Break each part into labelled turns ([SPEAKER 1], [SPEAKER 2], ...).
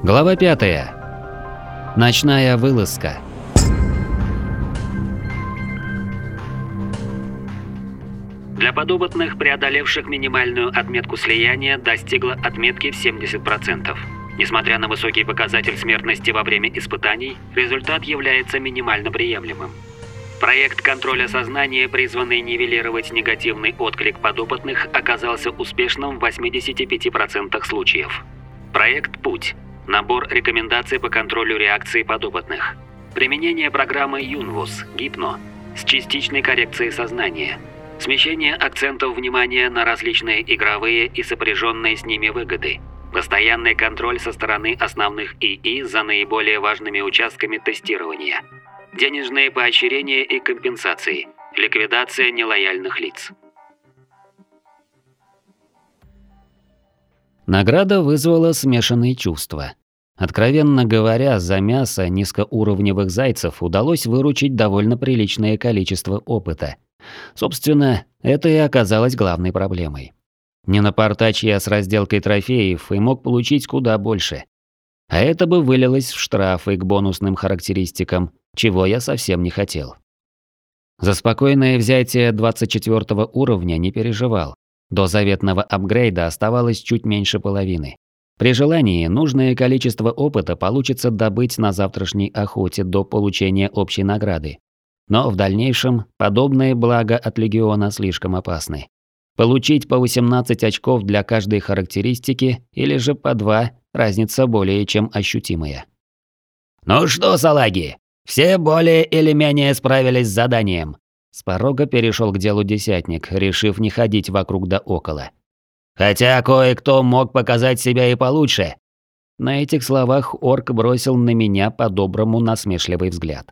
[SPEAKER 1] Глава 5. Ночная вылазка. Для подопытных, преодолевших минимальную отметку слияния, достигла отметки в 70%. Несмотря на высокий показатель смертности во время испытаний, результат является минимально приемлемым. Проект контроля сознания, призванный нивелировать негативный отклик подопытных, оказался успешным в 85% случаев. Проект «Путь». Набор рекомендаций по контролю реакции подопытных. Применение программы Юнвус Гипно с частичной коррекцией сознания. Смещение акцентов внимания на различные игровые и сопряженные с ними выгоды. Постоянный контроль со стороны основных ИИ за наиболее важными участками тестирования. Денежные поощрения и компенсации. Ликвидация нелояльных лиц. Награда вызвала смешанные чувства. Откровенно говоря, за мясо низкоуровневых зайцев удалось выручить довольно приличное количество опыта. Собственно, это и оказалось главной проблемой. Не напортачь я с разделкой трофеев и мог получить куда больше. А это бы вылилось в штрафы к бонусным характеристикам, чего я совсем не хотел. За спокойное взятие 24 уровня не переживал. До заветного апгрейда оставалось чуть меньше половины. При желании нужное количество опыта получится добыть на завтрашней охоте до получения общей награды. Но в дальнейшем подобные блага от Легиона слишком опасны. Получить по 18 очков для каждой характеристики или же по 2, разница более чем ощутимая. «Ну что, салаги, все более или менее справились с заданием?» С порога перешел к делу десятник, решив не ходить вокруг да около. «Хотя кое-кто мог показать себя и получше». На этих словах орк бросил на меня по-доброму насмешливый взгляд.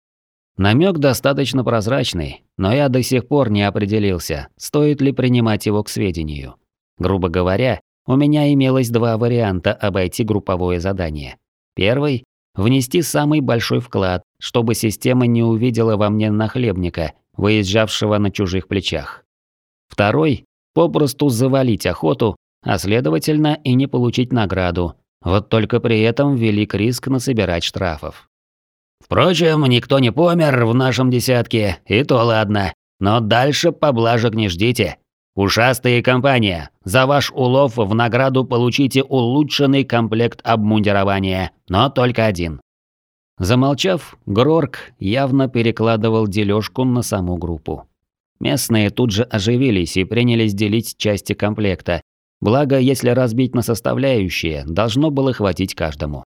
[SPEAKER 1] Намек достаточно прозрачный, но я до сих пор не определился, стоит ли принимать его к сведению. Грубо говоря, у меня имелось два варианта обойти групповое задание. Первый – внести самый большой вклад, чтобы система не увидела во мне нахлебника, выезжавшего на чужих плечах. Второй – попросту завалить охоту, а следовательно и не получить награду, вот только при этом велик риск насобирать штрафов. Впрочем, никто не помер в нашем десятке, и то ладно, но дальше поблажек не ждите. Ушастая компания, за ваш улов в награду получите улучшенный комплект обмундирования, но только один. Замолчав, Грорк явно перекладывал дележку на саму группу. Местные тут же оживились и принялись делить части комплекта, благо, если разбить на составляющие, должно было хватить каждому.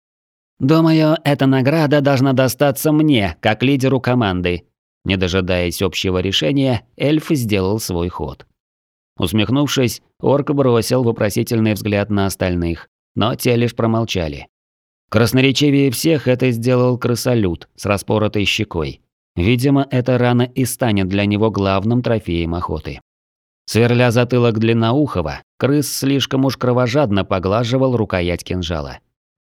[SPEAKER 1] «Думаю, эта награда должна достаться мне, как лидеру команды». Не дожидаясь общего решения, эльф сделал свой ход. Усмехнувшись, орк бросил вопросительный взгляд на остальных, но те лишь промолчали. Красноречивее всех это сделал крысолют с распоротой щекой. Видимо, эта рана и станет для него главным трофеем охоты. Сверля затылок длинноухого, крыс слишком уж кровожадно поглаживал рукоять кинжала.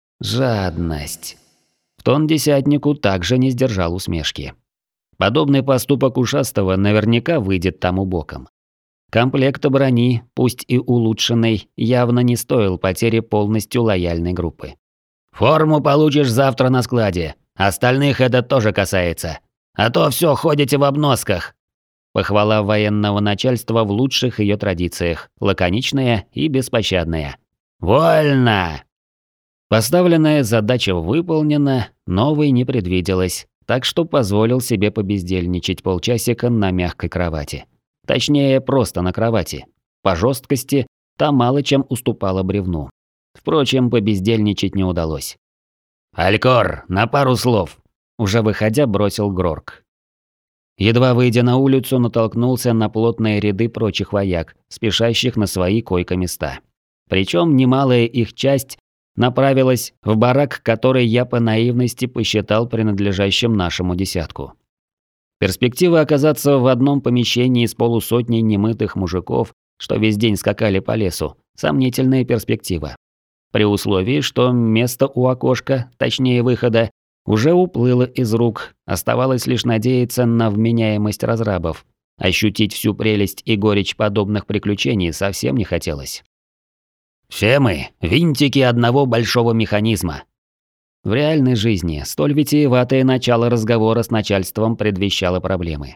[SPEAKER 1] Жадность. В тон десятнику также не сдержал усмешки. Подобный поступок ушастого наверняка выйдет тому боком. Комплект брони, пусть и улучшенный, явно не стоил потери полностью лояльной группы. «Форму получишь завтра на складе. Остальных это тоже касается. А то все ходите в обносках». Похвала военного начальства в лучших ее традициях, лаконичная и беспощадная. «Вольно!» Поставленная задача выполнена, новой не предвиделось, так что позволил себе побездельничать полчасика на мягкой кровати. Точнее, просто на кровати. По жесткости та мало чем уступала бревну. Впрочем, побездельничать не удалось. «Алькор, на пару слов!» Уже выходя, бросил Грорк. Едва выйдя на улицу, натолкнулся на плотные ряды прочих вояк, спешащих на свои койко-места. Причем немалая их часть направилась в барак, который я по наивности посчитал принадлежащим нашему десятку. Перспектива оказаться в одном помещении с полусотней немытых мужиков, что весь день скакали по лесу, сомнительная перспектива. При условии, что место у окошка, точнее выхода, уже уплыло из рук, оставалось лишь надеяться на вменяемость разрабов. Ощутить всю прелесть и горечь подобных приключений совсем не хотелось. Все мы – винтики одного большого механизма». В реальной жизни столь витиеватое начало разговора с начальством предвещало проблемы.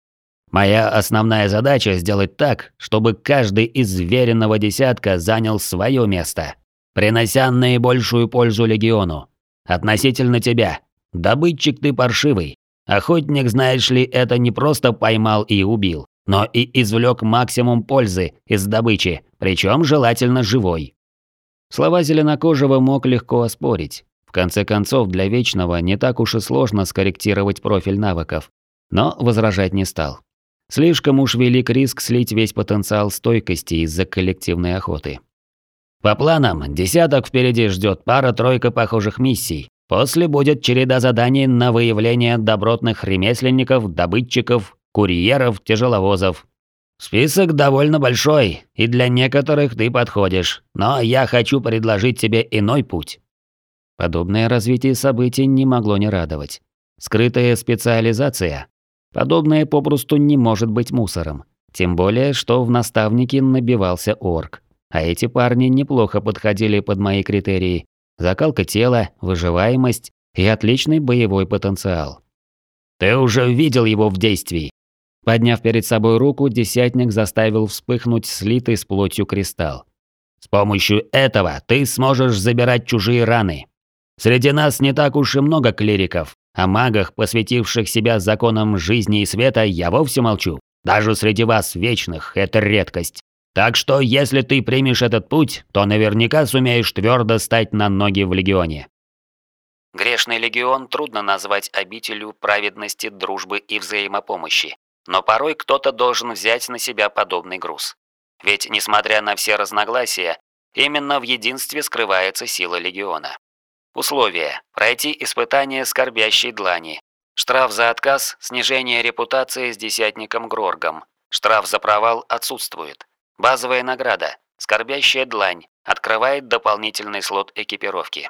[SPEAKER 1] «Моя основная задача – сделать так, чтобы каждый из веренного десятка занял свое место, принося наибольшую пользу Легиону. Относительно тебя. Добытчик ты паршивый. Охотник, знаешь ли, это не просто поймал и убил, но и извлек максимум пользы из добычи, причем желательно живой». Слова Зеленокожего мог легко оспорить. В конце концов, для Вечного не так уж и сложно скорректировать профиль навыков. Но возражать не стал. Слишком уж велик риск слить весь потенциал стойкости из-за коллективной охоты. По планам, десяток впереди ждет пара-тройка похожих миссий. После будет череда заданий на выявление добротных ремесленников, добытчиков, курьеров, тяжеловозов. Список довольно большой, и для некоторых ты подходишь, но я хочу предложить тебе иной путь. Подобное развитие событий не могло не радовать. Скрытая специализация. Подобное попросту не может быть мусором. Тем более, что в наставники набивался орк. А эти парни неплохо подходили под мои критерии. Закалка тела, выживаемость и отличный боевой потенциал. Ты уже видел его в действии. Подняв перед собой руку, десятник заставил вспыхнуть слитый с плотью кристалл. С помощью этого ты сможешь забирать чужие раны. Среди нас не так уж и много клириков, о магах, посвятивших себя законам жизни и света, я вовсе молчу. Даже среди вас, вечных, это редкость. Так что, если ты примешь этот путь, то наверняка сумеешь твердо стать на ноги в Легионе. Грешный Легион трудно назвать обителью праведности, дружбы и взаимопомощи. Но порой кто-то должен взять на себя подобный груз. Ведь, несмотря на все разногласия, именно в единстве скрывается сила Легиона. Условия. Пройти испытание скорбящей длани. Штраф за отказ – снижение репутации с десятником Гроргом. Штраф за провал отсутствует. Базовая награда – скорбящая длань. Открывает дополнительный слот экипировки.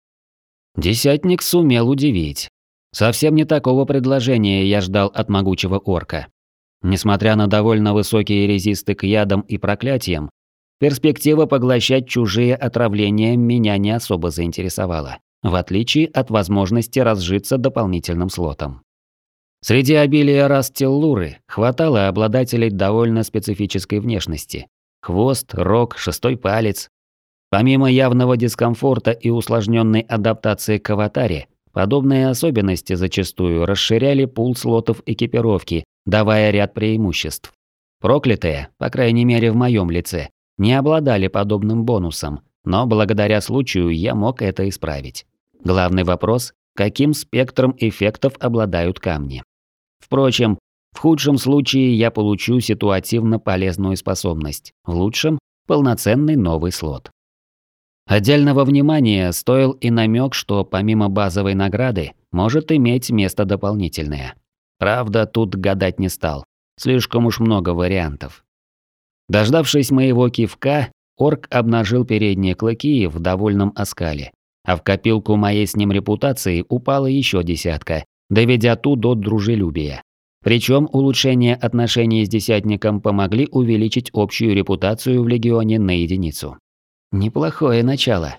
[SPEAKER 1] Десятник сумел удивить. Совсем не такого предложения я ждал от могучего орка. Несмотря на довольно высокие резисты к ядам и проклятиям, перспектива поглощать чужие отравления меня не особо заинтересовала, в отличие от возможности разжиться дополнительным слотом. Среди обилия рас Теллуры хватало обладателей довольно специфической внешности. Хвост, рог, шестой палец. Помимо явного дискомфорта и усложненной адаптации к аватаре, подобные особенности зачастую расширяли пул слотов экипировки, давая ряд преимуществ. Проклятые, по крайней мере в моем лице, не обладали подобным бонусом, но благодаря случаю я мог это исправить. Главный вопрос – каким спектром эффектов обладают камни? Впрочем, в худшем случае я получу ситуативно полезную способность, в лучшем – полноценный новый слот. Отдельного внимания стоил и намек, что помимо базовой награды может иметь место дополнительное. Правда, тут гадать не стал. Слишком уж много вариантов. Дождавшись моего кивка, орк обнажил передние клыки в довольном оскале. А в копилку моей с ним репутации упала еще десятка, доведя ту до дружелюбия. Причем улучшение отношений с десятником помогли увеличить общую репутацию в Легионе на единицу. Неплохое начало.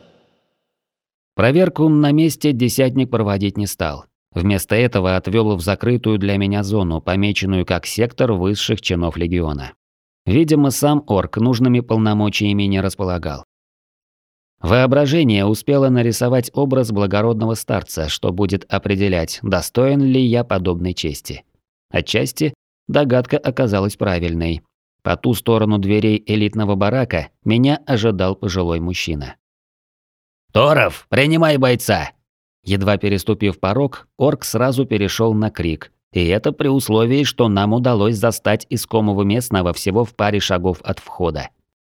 [SPEAKER 1] Проверку на месте десятник проводить не стал. Вместо этого отвел в закрытую для меня зону, помеченную как сектор высших чинов Легиона. Видимо, сам орк нужными полномочиями не располагал. Воображение успело нарисовать образ благородного старца, что будет определять, достоин ли я подобной чести. Отчасти догадка оказалась правильной. По ту сторону дверей элитного барака меня ожидал пожилой мужчина. «Торов, принимай бойца!» Едва переступив порог, орк сразу перешел на крик. И это при условии, что нам удалось застать искомого местного всего в паре шагов от входа.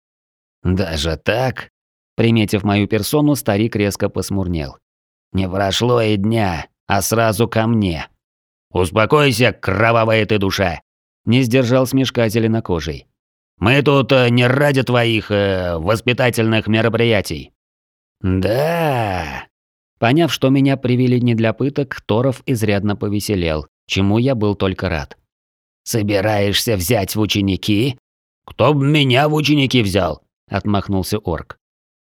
[SPEAKER 1] «Даже так?» Приметив мою персону, старик резко посмурнел. «Не прошло и дня, а сразу ко мне». «Успокойся, кровавая ты душа!» Не сдержал смешка зеленокожий. «Мы тут не ради твоих воспитательных мероприятий». «Да...» Поняв, что меня привели не для пыток, Торов изрядно повеселел, чему я был только рад. «Собираешься взять в ученики?» «Кто б меня в ученики взял?» – отмахнулся орк.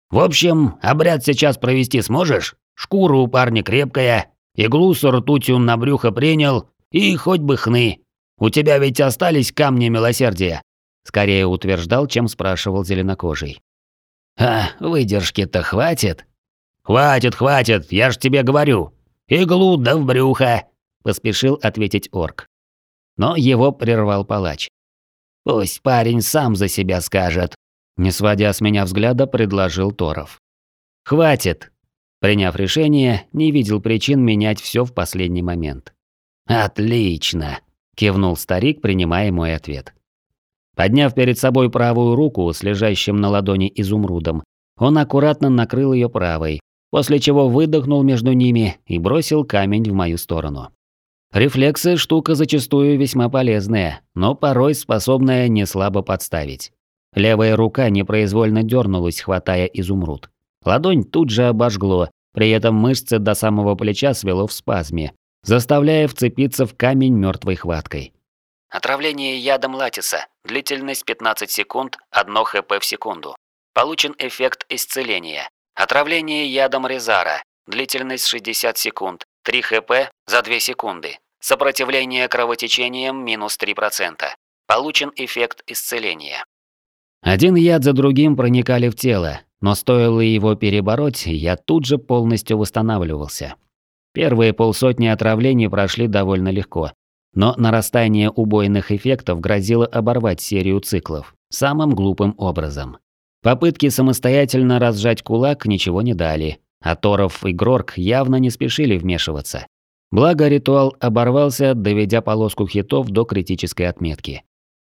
[SPEAKER 2] В общем, обряд сейчас провести сможешь? Шкура у парня крепкая, иглу с ртутью на брюхо принял, и хоть бы хны. У тебя ведь остались камни милосердия?»
[SPEAKER 1] Скорее утверждал, чем спрашивал зеленокожий.
[SPEAKER 2] «А, выдержки-то хватит?» «Хватит, хватит, я ж тебе говорю. Иглу да в брюхо», – поспешил ответить орк.
[SPEAKER 1] Но его прервал палач.
[SPEAKER 2] «Пусть парень сам за себя скажет», –
[SPEAKER 1] не сводя с меня взгляда, предложил Торов. «Хватит!» Приняв решение, не видел причин менять все в последний момент.
[SPEAKER 2] «Отлично!» –
[SPEAKER 1] кивнул старик, принимая мой ответ. Подняв перед собой правую руку с лежащим на ладони изумрудом, он аккуратно накрыл ее правой, после чего выдохнул между ними и бросил камень в мою сторону. Рефлексы – штука зачастую весьма полезная, но порой способная неслабо подставить. Левая рука непроизвольно дернулась, хватая изумруд. Ладонь тут же обожгло, при этом мышцы до самого плеча свело в спазме, заставляя вцепиться в камень мертвой хваткой. Отравление ядом латиса. Длительность 15 секунд, 1 хп в секунду. Получен эффект исцеления. Отравление ядом резара. Длительность 60 секунд, 3 хп за 2 секунды. Сопротивление кровотечениям минус 3%. Получен эффект исцеления. Один яд за другим проникали в тело, но стоило его перебороть, я тут же полностью восстанавливался. Первые полсотни отравлений прошли довольно легко, но нарастание убойных эффектов грозило оборвать серию циклов самым глупым образом. Попытки самостоятельно разжать кулак ничего не дали, а Торов и Грорк явно не спешили вмешиваться. Благо ритуал оборвался, доведя полоску хитов до критической отметки.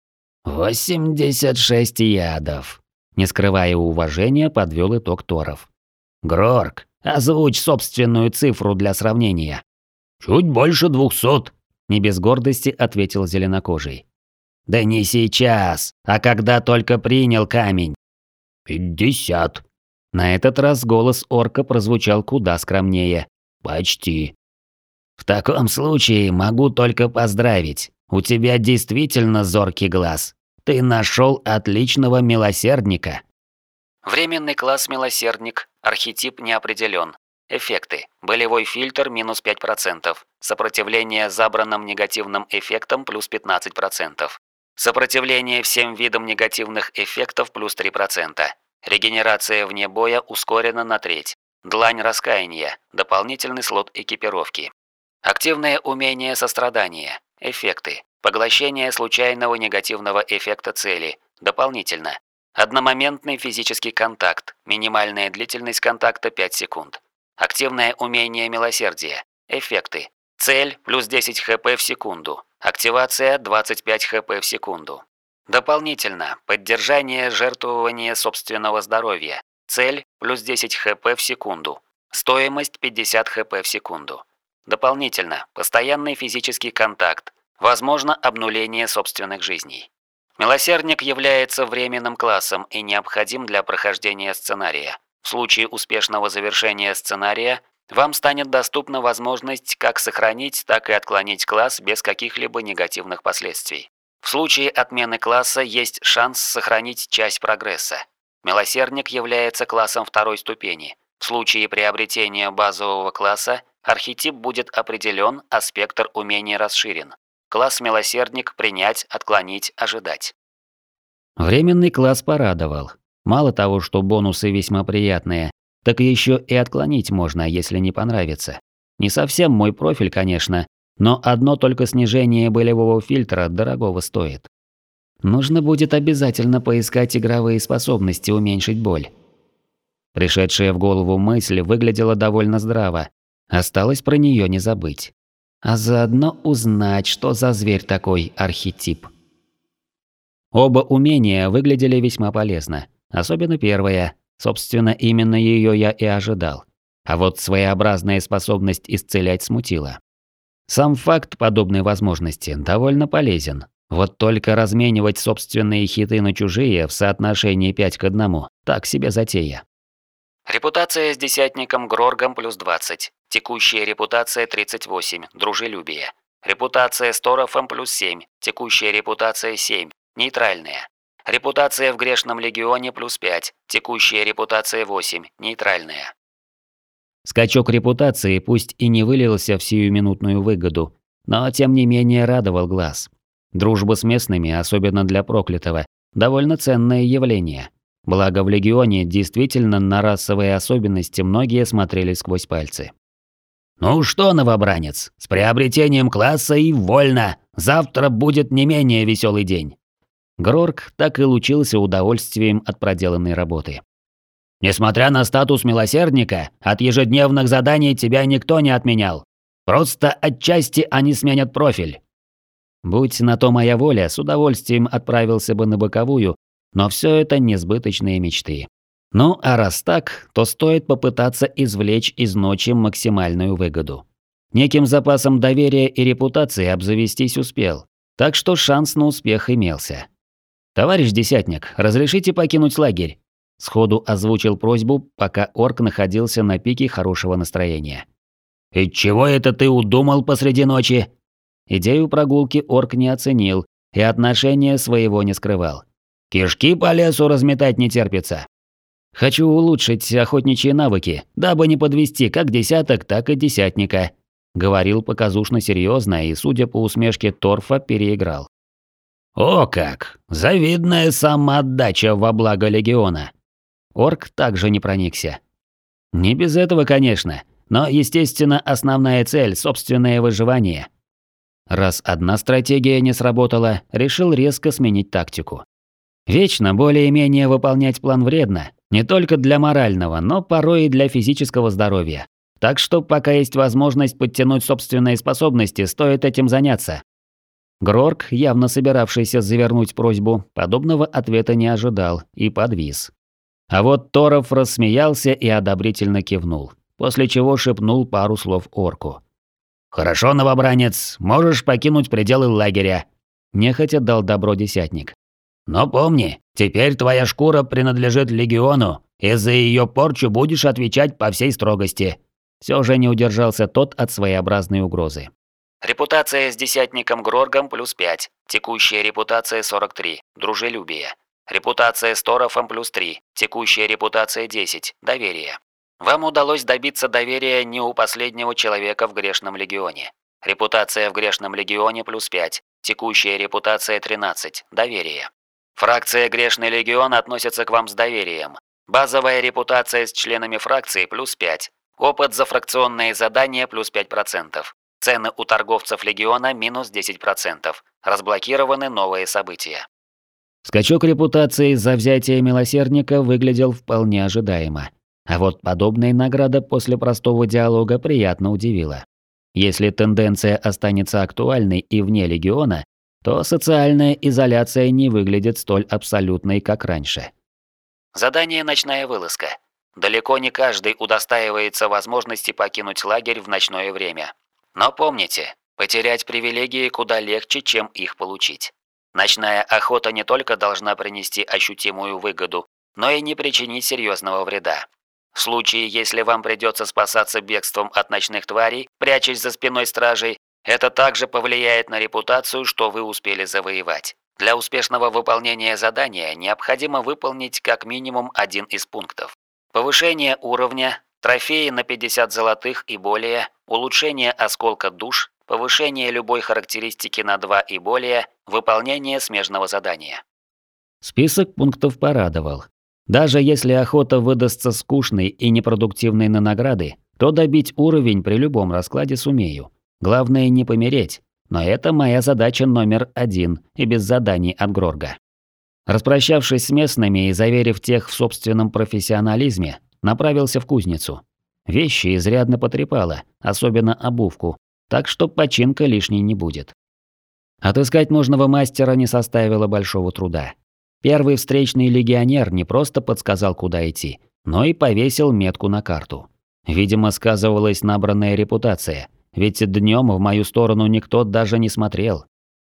[SPEAKER 2] 86 ядов.
[SPEAKER 1] Не скрывая уважения, подвел итог Торов.
[SPEAKER 2] Грорк, озвучь собственную цифру для сравнения.
[SPEAKER 3] Чуть больше 200.
[SPEAKER 1] Не без гордости ответил зеленокожий.
[SPEAKER 2] Да не сейчас, а когда только принял камень.
[SPEAKER 3] 50.
[SPEAKER 1] На этот раз голос орка прозвучал куда скромнее.
[SPEAKER 3] Почти.
[SPEAKER 2] В таком случае могу только поздравить. У тебя действительно зоркий глаз. Ты нашел отличного милосердника.
[SPEAKER 1] Временный класс милосердник, архетип не определен. Эффекты. Болевой фильтр минус 5%. Сопротивление забранным негативным эффектам плюс 15%. Сопротивление всем видам негативных эффектов плюс 3%. Регенерация вне боя ускорена на треть. Длань раскаяния. Дополнительный слот экипировки. Активное умение сострадания. Эффекты. Поглощение случайного негативного эффекта цели. Дополнительно. Одномоментный физический контакт. Минимальная длительность контакта 5 секунд. Активное умение милосердия. Эффекты. Цель плюс 10 хп в секунду. Активация 25 хп в секунду. Дополнительно. Поддержание жертвования собственного здоровья. Цель плюс 10 хп в секунду. Стоимость 50 хп в секунду. Дополнительно. Постоянный физический контакт. Возможно обнуление собственных жизней. Милосердник является временным классом и необходим для прохождения сценария. В случае успешного завершения сценария вам станет доступна возможность как сохранить, так и отклонить класс без каких-либо негативных последствий. В случае отмены класса есть шанс сохранить часть прогресса. Милосердник является классом второй ступени. В случае приобретения базового класса архетип будет определен, а спектр умений расширен. Класс милосердник принять, отклонить, ожидать. Временный класс порадовал. Мало того, что бонусы весьма приятные, так еще и отклонить можно, если не понравится. Не совсем мой профиль, конечно, но одно только снижение болевого фильтра дорогого стоит. Нужно будет обязательно поискать игровые способности уменьшить боль. Пришедшая в голову мысль выглядела довольно здраво. Осталось про нее не забыть. А заодно узнать, что за зверь такой архетип. Оба умения выглядели весьма полезно. Особенно первое. Собственно, именно ее я и ожидал. А вот своеобразная способность исцелять смутила. Сам факт подобной возможности довольно полезен. Вот только разменивать собственные хиты на чужие в соотношении 5 к 1 – так себе затея. Репутация с десятником Гроргом плюс 20. Текущая репутация 38. Дружелюбие. Репутация с Торофом плюс 7. Текущая репутация 7. Нейтральная. Репутация в грешном легионе +5, текущая репутация 8, нейтральная. Скачок репутации пусть и не вылился в сиюминутную выгоду, но тем не менее радовал глаз. Дружба с местными, особенно для проклятого, довольно ценное явление. Благо в легионе действительно на расовые особенности многие смотрели сквозь пальцы.
[SPEAKER 2] «Ну что, новобранец, с приобретением класса и вольно! Завтра будет не менее веселый день!»
[SPEAKER 1] Грорк так и лучился удовольствием от проделанной работы.
[SPEAKER 2] «Несмотря на статус милосердника, от ежедневных заданий тебя никто не отменял. Просто отчасти они сменят профиль».
[SPEAKER 1] Будь на то моя воля, с удовольствием отправился бы на боковую, но все это несбыточные мечты. Ну, а раз так, то стоит попытаться извлечь из ночи максимальную выгоду. Неким запасом доверия и репутации обзавестись успел, так что шанс на успех имелся. «Товарищ десятник, разрешите покинуть лагерь?» Сходу озвучил просьбу, пока орк находился на пике хорошего настроения.
[SPEAKER 2] «И чего это ты удумал посреди ночи?»
[SPEAKER 1] Идею прогулки орк не оценил и отношения своего не скрывал.
[SPEAKER 2] «Кишки по лесу разметать не терпится».
[SPEAKER 1] «Хочу улучшить охотничьи навыки, дабы не подвести как десяток, так и десятника», — говорил показушно серьезно и, судя по усмешке торфа, переиграл.
[SPEAKER 2] «О как! Завидная самоотдача во благо легиона!»
[SPEAKER 1] Орк также не проникся. «Не без этого, конечно, но, естественно, основная цель – собственное выживание». Раз одна стратегия не сработала, решил резко сменить тактику. Вечно более-менее выполнять план вредно, не только для морального, но порой и для физического здоровья. Так что пока есть возможность подтянуть собственные способности, стоит этим заняться. Грорк, явно собиравшийся завернуть просьбу, подобного ответа не ожидал и подвис. А вот Торов рассмеялся и одобрительно кивнул, после чего шепнул пару слов орку.
[SPEAKER 2] «Хорошо, новобранец, можешь покинуть пределы лагеря», – нехотя дал добро десятник. «Но помни, теперь твоя шкура принадлежит легиону, и за ее порчу будешь отвечать по всей строгости».
[SPEAKER 1] Все же не удержался тот от своеобразной угрозы. Репутация с десятником Гроргом +5, текущая репутация 43, дружелюбие. Репутация с Торофом +3, текущая репутация 10, доверие. Вам удалось добиться доверия не у последнего человека в грешном легионе. Репутация в грешном легионе +5, текущая репутация 13, доверие. Фракция Грешный легион относится к вам с доверием. Базовая репутация с членами фракции +5. Опыт за фракционные задания +5%. Цены у торговцев легиона -10%. Разблокированы новые события. Скачок репутации за взятие милосердника выглядел вполне ожидаемо. А вот подобная награда после простого диалога приятно удивила. Если тенденция останется актуальной и вне легиона, то социальная изоляция не выглядит столь абсолютной, как раньше. Задание «Ночная вылазка». Далеко не каждый удостаивается возможности покинуть лагерь в ночное время. Но помните, потерять привилегии куда легче, чем их получить. Ночная охота не только должна принести ощутимую выгоду, но и не причинить серьезного вреда. В случае, если вам придется спасаться бегством от ночных тварей, прячась за спиной стражей, это также повлияет на репутацию, что вы успели завоевать. Для успешного выполнения задания необходимо выполнить как минимум один из пунктов. Повышение уровня, трофеи на 50 золотых и более, улучшение осколка душ, повышение любой характеристики на 2 и более, выполнение смежного задания. Список пунктов порадовал. Даже если охота выдастся скучной и непродуктивной на награды, то добить уровень при любом раскладе сумею. Главное не помереть, но это моя задача номер 1 и без заданий от Грорга. Распрощавшись с местными и заверив тех в собственном профессионализме, направился в кузницу. Вещи изрядно потрепало, особенно обувку, так что починка лишней не будет. Отыскать нужного мастера не составило большого труда. Первый встречный легионер не просто подсказал, куда идти, но и повесил метку на карту. Видимо, сказывалась набранная репутация, ведь днем в мою сторону никто даже не смотрел.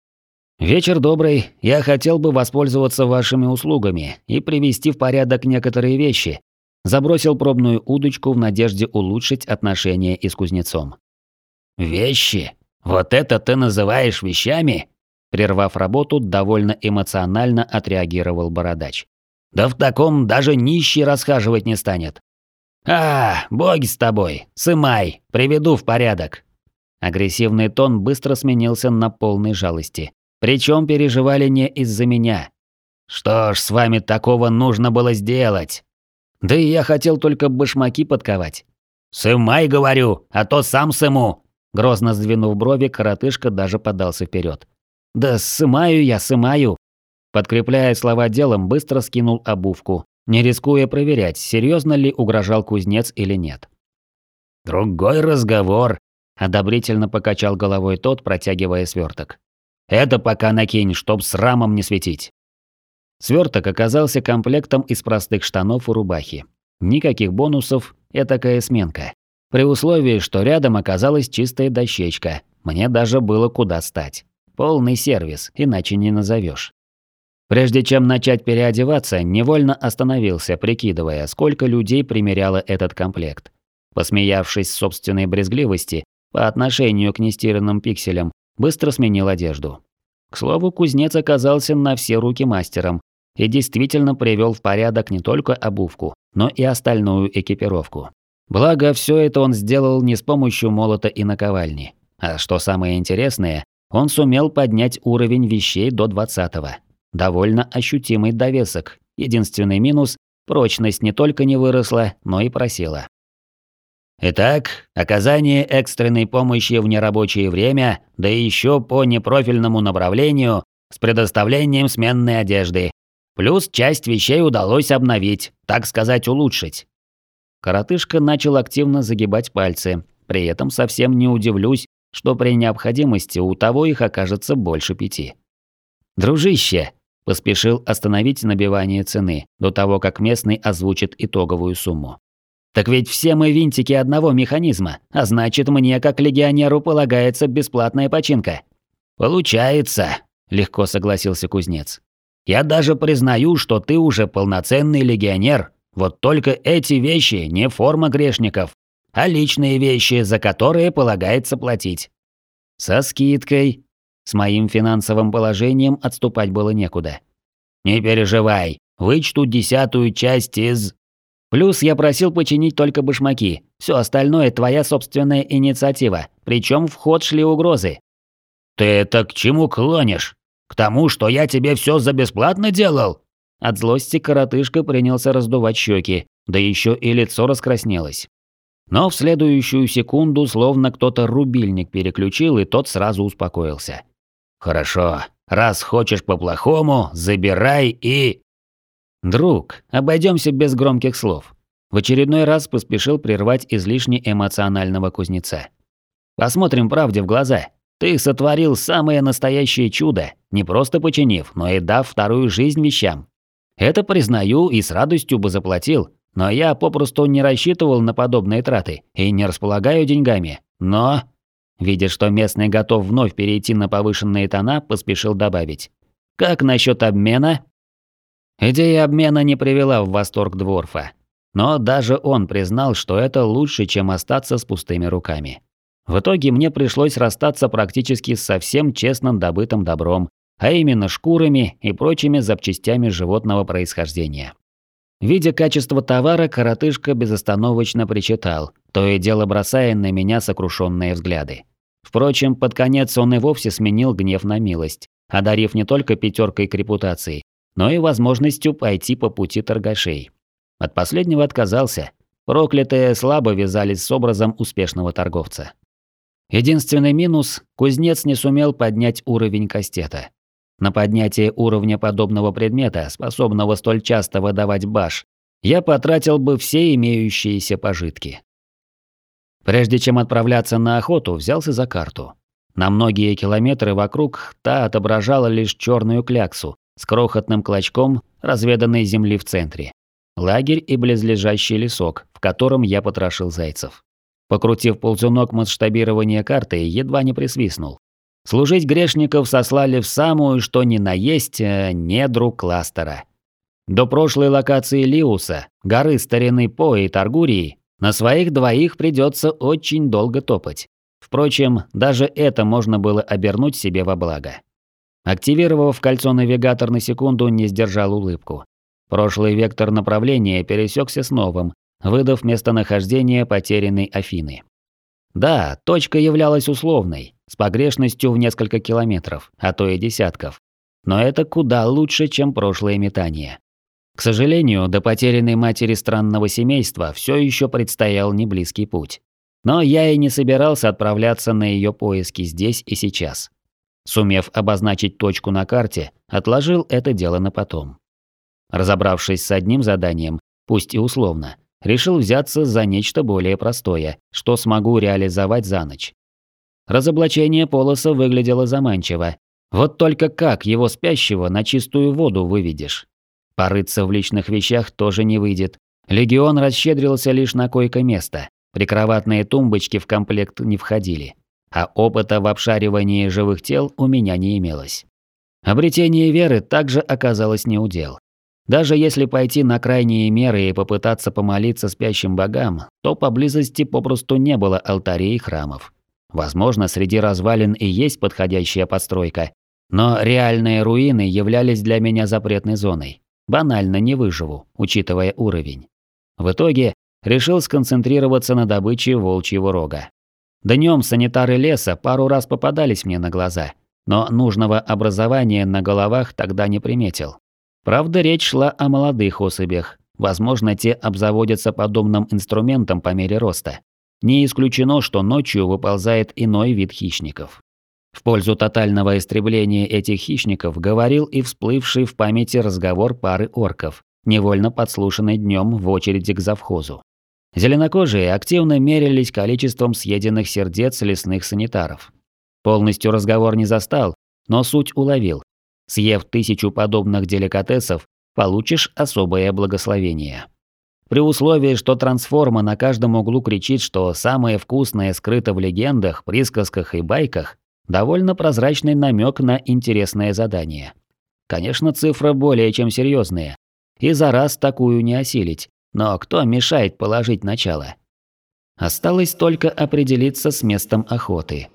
[SPEAKER 1] «Вечер добрый, я хотел бы воспользоваться вашими услугами и привести в порядок некоторые вещи», забросил пробную удочку в надежде улучшить отношения и с кузнецом.
[SPEAKER 2] «Вещи? Вот это ты называешь вещами?»
[SPEAKER 1] Прервав работу, довольно эмоционально отреагировал бородач.
[SPEAKER 2] Да в таком даже нищий расхаживать не станет. Боги с тобой, сымай, приведу в порядок.
[SPEAKER 1] Агрессивный тон быстро сменился на полной жалости. Причем переживали не из-за меня.
[SPEAKER 2] Что ж с вами такого нужно было сделать?
[SPEAKER 1] Да и я хотел только башмаки подковать.
[SPEAKER 2] Сымай, говорю, а то сам сыму.
[SPEAKER 1] Грозно сдвинув брови, коротышка даже подался вперед. Да сымаю я, сымаю. Подкрепляя слова делом, быстро скинул обувку, не рискуя проверять, серьезно ли угрожал кузнец или нет.
[SPEAKER 2] Другой разговор.
[SPEAKER 1] Одобрительно покачал головой тот, протягивая сверток.
[SPEAKER 2] Это пока накинь, чтоб с рамом не светить.
[SPEAKER 1] Сверток оказался комплектом из простых штанов и рубахи. Никаких бонусов, этакая сменка. При условии, что рядом оказалась чистая дощечка, мне даже было куда стать. Полный сервис, иначе не назовешь. Прежде чем начать переодеваться, невольно остановился, прикидывая, сколько людей примеряло этот комплект. Посмеявшись с собственной брезгливости по отношению к нестиранным пикселям, быстро сменил одежду. К слову, кузнец оказался на все руки мастером и действительно привел в порядок не только обувку, но и остальную экипировку. Благо, все это он сделал не с помощью молота и наковальни. А что самое интересное, он сумел поднять уровень вещей до 20-го. Довольно ощутимый довесок. Единственный минус – прочность не только не выросла, но и просела.
[SPEAKER 2] Итак, оказание экстренной помощи в нерабочее время, да еще по непрофильному направлению, с предоставлением сменной одежды. Плюс часть вещей удалось обновить, так сказать, улучшить.
[SPEAKER 1] Коротышка начал активно загибать пальцы, при этом совсем не удивлюсь, что при необходимости у того их окажется больше 5. «Дружище!» – поспешил остановить набивание цены, до того, как местный озвучит итоговую сумму. «Так ведь все мы винтики одного механизма, а значит, мне, как легионеру, полагается бесплатная починка».
[SPEAKER 2] «Получается», – легко согласился кузнец. «Я даже признаю, что ты уже полноценный легионер. Вот только эти вещи не форма грешников, а личные вещи, за которые полагается платить».
[SPEAKER 1] «Со скидкой». С моим финансовым положением отступать было некуда.
[SPEAKER 2] «Не переживай, вычту 10-ю часть из...»
[SPEAKER 1] «Плюс я просил починить только башмаки. Все остальное твоя собственная инициатива, причем в ход шли угрозы».
[SPEAKER 2] «Ты это к чему клонишь? К тому, что я тебе все за бесплатно делал?»
[SPEAKER 1] От злости коротышка принялся раздувать щеки, да еще и лицо раскраснелось. Но в следующую секунду словно кто-то рубильник переключил, и тот сразу успокоился.
[SPEAKER 2] «Хорошо, раз хочешь по-плохому, забирай и...»
[SPEAKER 1] «Друг, обойдемся без громких слов». В очередной раз поспешил прервать излишне эмоционального кузнеца. «Посмотрим правде в глаза. Ты сотворил самое настоящее чудо, не просто починив, но и дав вторую жизнь вещам. Это признаю и с радостью бы заплатил, но я попросту не рассчитывал на подобные траты и не располагаю деньгами. Но...» Видя, что местный готов вновь перейти на повышенные тона, поспешил добавить. «Как насчет обмена?» Идея обмена не привела в восторг Дворфа. Но даже он признал, что это лучше, чем остаться с пустыми руками. В итоге мне пришлось расстаться практически со всем честно добытым добром, а именно шкурами и прочими запчастями животного происхождения. Видя качество товара, коротышка безостановочно причитал, то и дело бросая на меня сокрушенные взгляды. Впрочем, под конец он и вовсе сменил гнев на милость, одарив не только 5 к репутации, но и возможностью пойти по пути торгашей. От последнего отказался. Проклятые слабо вязались с образом успешного торговца. Единственный минус – кузнец не сумел поднять уровень кастета. На поднятие уровня подобного предмета, способного столь часто выдавать баш, я потратил бы все имеющиеся пожитки. Прежде чем отправляться на охоту, взялся за карту. На многие километры вокруг та отображала лишь черную кляксу с крохотным клочком разведанной земли в центре. Лагерь и близлежащий лесок, в котором я потрошил зайцев. Покрутив ползунок масштабирования карты, едва не присвистнул. Служить грешников сослали в самую что ни на есть недру кластера. До прошлой локации Лиуса, горы старины По и Таргурии, на своих двоих придется очень долго топать. Впрочем, даже это можно было обернуть себе во благо. Активировав кольцо-навигатор на секунду, не сдержал улыбку. Прошлый вектор направления пересекся с новым, выдав местонахождение потерянной Афины. Да, точка являлась условной, с погрешностью в несколько километров, а то и десятков. Но это куда лучше, чем прошлое метание. К сожалению, до потерянной матери странного семейства все еще предстоял неблизкий путь. Но я и не собирался отправляться на ее поиски здесь и сейчас. Сумев обозначить точку на карте, отложил это дело на потом. Разобравшись с одним заданием, пусть и условно, решил взяться за нечто более простое, что смогу реализовать за ночь. Разоблачение Полоса выглядело заманчиво. Вот только как его спящего на чистую воду выведешь? Порыться в личных вещах тоже не выйдет. Легион расщедрился лишь на койко-место. Прикроватные тумбочки в комплект не входили. А опыта в обшаривании живых тел у меня не имелось. Обретение веры также оказалось неудел. Даже если пойти на крайние меры и попытаться помолиться спящим богам, то поблизости попросту не было алтарей и храмов. Возможно, среди развалин и есть подходящая постройка, но реальные руины являлись для меня запретной зоной. Банально не выживу, учитывая уровень. В итоге решил сконцентрироваться на добыче волчьего рога. Днем санитары леса пару раз попадались мне на глаза, но нужного образования на головах тогда не приметил. Правда, речь шла о молодых особях. Возможно, те обзаводятся подобным инструментом по мере роста. Не исключено, что ночью выползает иной вид хищников. В пользу тотального истребления этих хищников говорил и всплывший в памяти разговор пары орков, невольно подслушанный днем в очереди к завхозу. Зеленокожие активно мерились количеством съеденных сердец лесных санитаров. Полностью разговор не застал, но суть уловил. Съев 1000 подобных деликатесов, получишь особое благословение. При условии, что трансформа на каждом углу кричит, что самое вкусное скрыто в легендах, присказках и байках, довольно прозрачный намек на интересное задание. Конечно, цифра более чем серьезная. И за раз такую не осилить, но кто мешает положить начало? Осталось только определиться с местом охоты.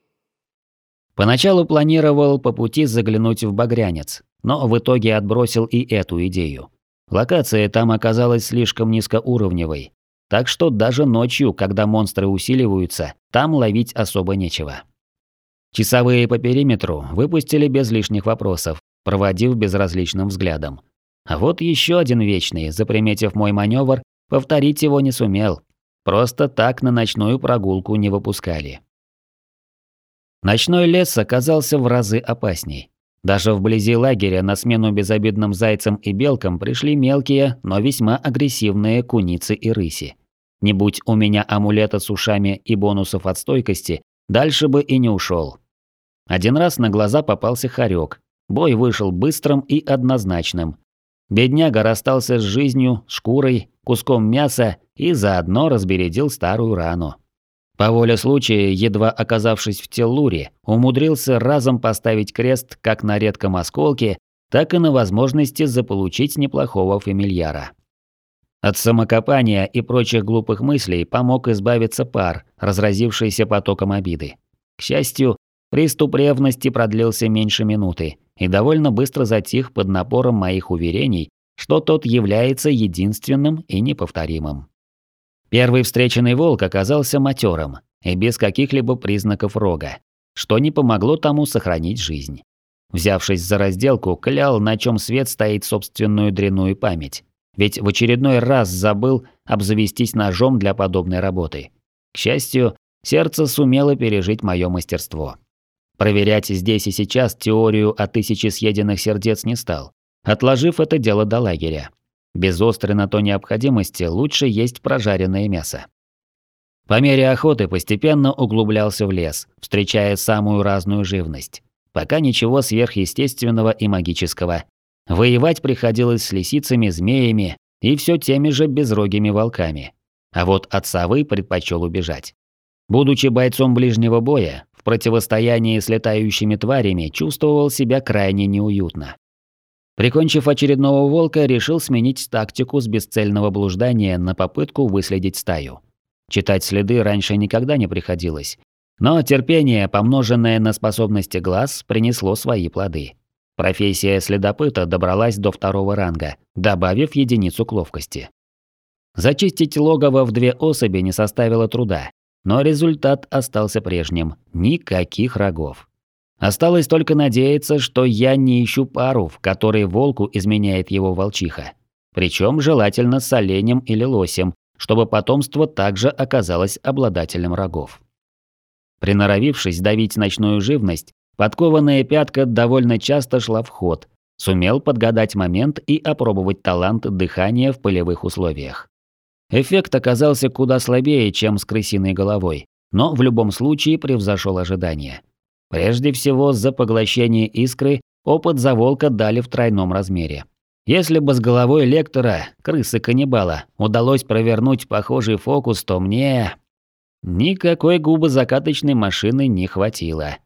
[SPEAKER 1] Поначалу планировал по пути заглянуть в Багрянец, но в итоге отбросил и эту идею. Локация там оказалась слишком низкоуровневой, так что даже ночью, когда монстры усиливаются, там ловить особо нечего. Часовые по периметру выпустили без лишних вопросов, проводив безразличным взглядом. А вот еще один вечный, заприметив мой маневр, повторить его не сумел. Просто так на ночную прогулку не выпускали. Ночной лес оказался в разы опасней. Даже вблизи лагеря на смену безобидным зайцам и белкам пришли мелкие, но весьма агрессивные куницы и рыси. Не будь у меня амулета с ушами и бонусов от стойкости, дальше бы и не ушел. Один раз на глаза попался хорек. Бой вышел быстрым и однозначным. Бедняга расстался с жизнью, шкурой, куском мяса и заодно разбередил старую рану. По воле случая, едва оказавшись в Теллуре, умудрился разом поставить крест как на редком осколке, так и на возможности заполучить неплохого фамильяра. От самокопания и прочих глупых мыслей помог избавиться пар, разразившийся потоком обиды. К счастью, приступ ревности продлился меньше минуты и довольно быстро затих под напором моих уверений, что тот является единственным и неповторимым. Первый встреченный волк оказался матерым и без каких-либо признаков рога, что не помогло тому сохранить жизнь. Взявшись за разделку, клял, на чем свет стоит собственную дрянную память, ведь в очередной раз забыл обзавестись ножом для подобной работы. К счастью, сердце сумело пережить мое мастерство. Проверять здесь и сейчас теорию о 1000 съеденных сердец не стал, отложив это дело до лагеря. Без острой на то необходимости лучше есть прожаренное мясо. По мере охоты постепенно углублялся в лес, встречая самую разную живность. Пока ничего сверхъестественного и магического. Воевать приходилось с лисицами, змеями и все теми же безрогими волками. А вот от совы предпочел убежать. Будучи бойцом ближнего боя, в противостоянии с летающими тварями чувствовал себя крайне неуютно. Прикончив очередного волка, решил сменить тактику с бесцельного блуждания на попытку выследить стаю. Читать следы раньше никогда не приходилось. Но терпение, помноженное на способности глаз, принесло свои плоды. Профессия следопыта добралась до 2-го ранга, добавив единицу к ловкости. Зачистить логово в 2 особи не составило труда, но результат остался прежним – никаких рогов. Осталось только надеяться, что я не ищу пару, в которой волку изменяет его волчиха. Причем желательно с оленем или лосем, чтобы потомство также оказалось обладателем рогов. Приноровившись давить ночную живность, подкованная пятка довольно часто шла в ход, сумел подгадать момент и опробовать талант дыхания в полевых условиях. Эффект оказался куда слабее, чем с крысиной головой, но в любом случае превзошел ожидания. Прежде всего, за поглощение искры опыт за волка дали в тройном размере. Если бы с головой лектора, крысы-каннибала, удалось провернуть похожий фокус, то мне... никакой губозакаточной машины не хватило.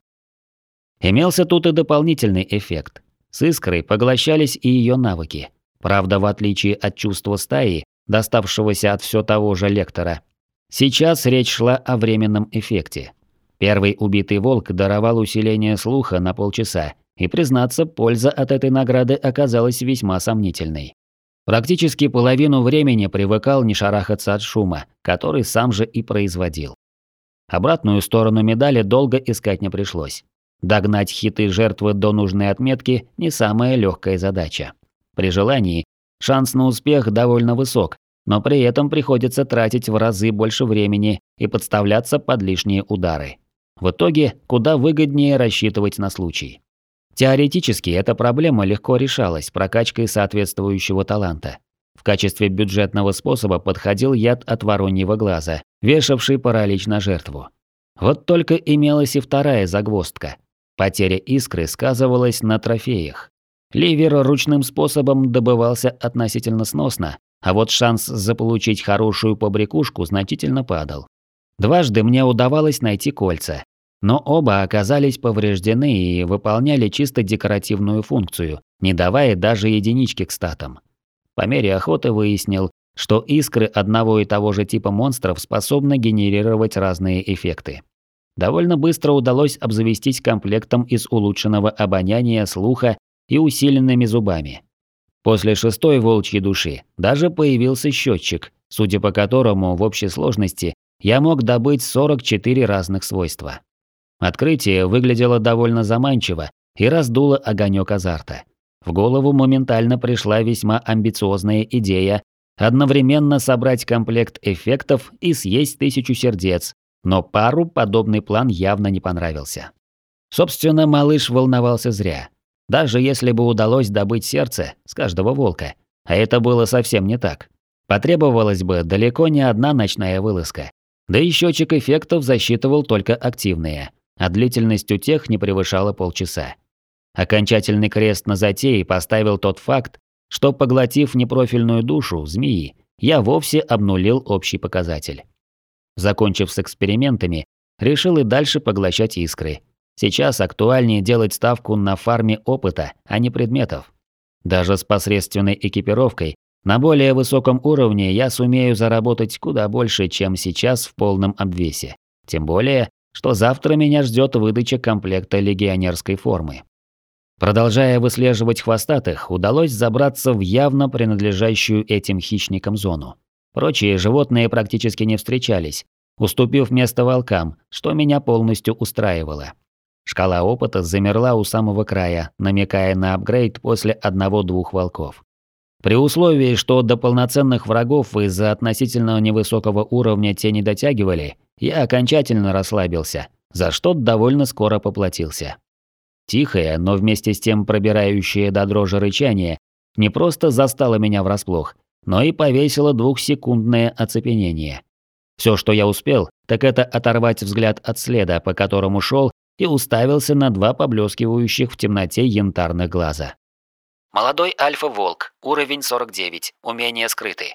[SPEAKER 1] Имелся тут и дополнительный эффект. С искрой поглощались и ее навыки. Правда, в отличие от чувства стаи, доставшегося от все того же лектора, сейчас речь шла о временном эффекте. Первый убитый волк даровал усиление слуха на полчаса, и, признаться, польза от этой награды оказалась весьма сомнительной. Практически половину времени привыкал не шарахаться от шума, который сам же и производил. Обратную сторону медали долго искать не пришлось. Догнать хиты жертвы до нужной отметки – не самая легкая задача. При желании шанс на успех довольно высок, но при этом приходится тратить в разы больше времени и подставляться под лишние удары. В итоге, куда выгоднее рассчитывать на случай. Теоретически эта проблема легко решалась прокачкой соответствующего таланта. В качестве бюджетного способа подходил яд от вороньего глаза, вешавший паралич на жертву. Вот только имелась и вторая загвоздка. Потеря искры сказывалась на трофеях. Ливер ручным способом добывался относительно сносно, а вот шанс заполучить хорошую побрякушку значительно падал. Дважды мне удавалось найти кольца, но оба оказались повреждены и выполняли чисто декоративную функцию, не давая даже единички к статам. По мере охоты выяснил, что искры одного и того же типа монстров способны генерировать разные эффекты. Довольно быстро удалось обзавестись комплектом из улучшенного обоняния, слуха и усиленными зубами. После 6-й волчьей души даже появился счетчик, судя по которому в общей сложности я мог добыть 44 разных свойства. Открытие выглядело довольно заманчиво и раздуло огонек азарта. В голову моментально пришла весьма амбициозная идея одновременно собрать комплект эффектов и съесть 1000 сердец, но пару подобный план явно не понравился. Собственно, малыш волновался зря. Даже если бы удалось добыть сердце с каждого волка, а это было совсем не так, потребовалась бы далеко не одна ночная вылазка. Да и счетчик эффектов засчитывал только активные, а длительность у тех не превышала полчаса. Окончательный крест на затее поставил тот факт, что, поглотив непрофильную душу змеи, я вовсе обнулил общий показатель. Закончив с экспериментами, решил и дальше поглощать искры. Сейчас актуальнее делать ставку на фарме опыта, а не предметов. Даже с посредственной экипировкой на более высоком уровне я сумею заработать куда больше, чем сейчас в полном обвесе. Тем более, что завтра меня ждет выдача комплекта легионерской формы. Продолжая выслеживать хвостатых, удалось забраться в явно принадлежащую этим хищникам зону. Прочие животные практически не встречались, уступив место волкам, что меня полностью устраивало. Шкала опыта замерла у самого края, намекая на апгрейд после 1-2 волков. При условии, что до полноценных врагов из-за относительно невысокого уровня те не дотягивали, я окончательно расслабился, за что довольно скоро поплатился. Тихое, но вместе с тем пробирающее до дрожи рычание не просто застало меня врасплох, но и повесило 2-секундное оцепенение. Все, что я успел, так это оторвать взгляд от следа, по которому шел, и уставился на 2 поблескивающих в темноте янтарных глаза.
[SPEAKER 4] Молодой альфа-волк, уровень 49, умение скрыты.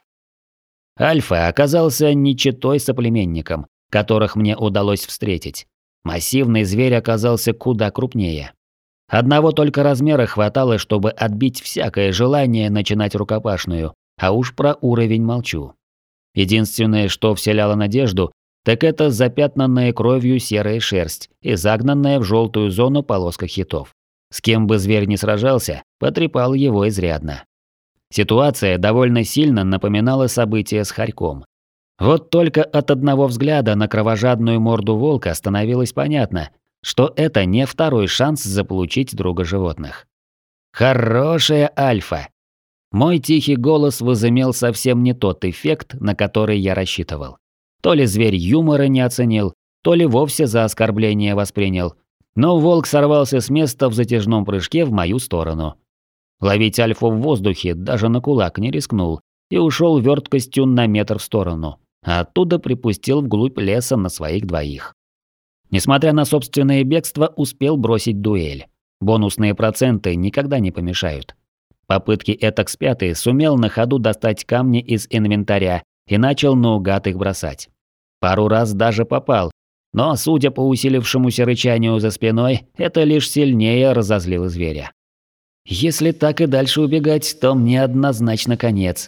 [SPEAKER 1] Альфа оказался не читой соплеменником, которых мне удалось встретить. Массивный зверь оказался куда крупнее. Одного только размера хватало, чтобы отбить всякое желание начинать рукопашную, а уж про уровень молчу. Единственное, что вселяло надежду, так это запятнанная кровью серая шерсть и загнанная в желтую зону полоска хитов. С кем бы зверь ни сражался, потрепал его изрядно. Ситуация довольно сильно напоминала события с хорьком. Вот только от одного взгляда на кровожадную морду волка становилось понятно, что это не второй шанс заполучить друга животных. Хорошая альфа. Мой тихий голос возымел совсем не тот эффект, на который я рассчитывал. То ли зверь юмора не оценил, то ли вовсе за оскорбление воспринял. Но волк сорвался с места в затяжном прыжке в мою сторону. Ловить альфу в воздухе даже на кулак не рискнул и ушел верткостью на метр в сторону, а оттуда припустил вглубь леса на своих двоих. Несмотря на собственное бегство, успел бросить дуэль. Бонусные проценты никогда не помешают. Попытки этак с пятой сумел на ходу достать камни из инвентаря и начал наугад их бросать. Пару раз даже попал, но, судя по усилившемуся рычанию за спиной, это лишь сильнее разозлило зверя. Если так и дальше убегать, то мне однозначно конец.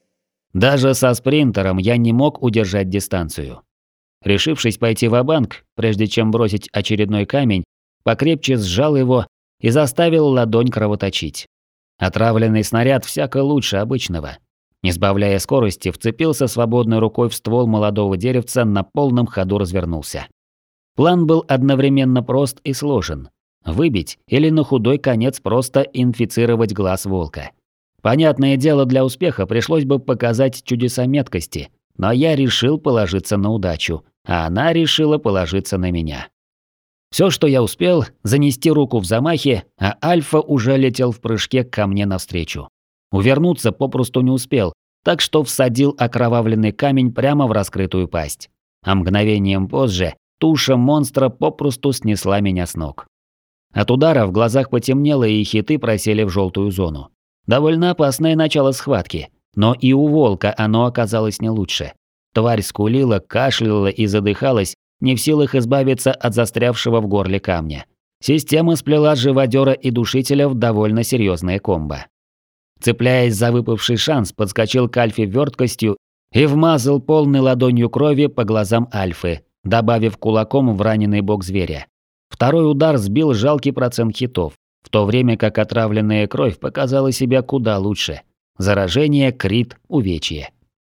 [SPEAKER 1] Даже со спринтером я не мог удержать дистанцию. Решившись пойти ва-банк, прежде чем бросить очередной камень, покрепче сжал его и заставил ладонь кровоточить. Отравленный снаряд всяко лучше обычного. Не сбавляя скорости, вцепился свободной рукой в ствол молодого деревца, на полном ходу развернулся. План был одновременно прост и сложен. Выбить или на худой конец просто инфицировать глаз волка. Понятное дело, для успеха пришлось бы показать чудеса меткости, но я решил положиться на удачу, а она решила положиться на меня. Все, что я успел, занести руку в замахе, а Альфа уже летел в прыжке ко мне навстречу. Увернуться попросту не успел, так что всадил окровавленный камень прямо в раскрытую пасть. А мгновением позже туша монстра попросту снесла меня с ног. От удара в глазах потемнело, и хиты просели в желтую зону. Довольно опасное начало схватки, но и у волка оно оказалось не лучше. Тварь скулила, кашляла и задыхалась, не в силах избавиться от застрявшего в горле камня. Система сплела живодера и душителя в довольно серьезное комбо. Цепляясь за выпавший шанс, подскочил к Альфе верткостью и вмазал полной ладонью крови по глазам Альфы, добавив кулаком в раненый бок зверя. Второй удар сбил жалкий процент хитов, в то время как отравленная кровь показала себя куда лучше. Заражение, крит, увечье.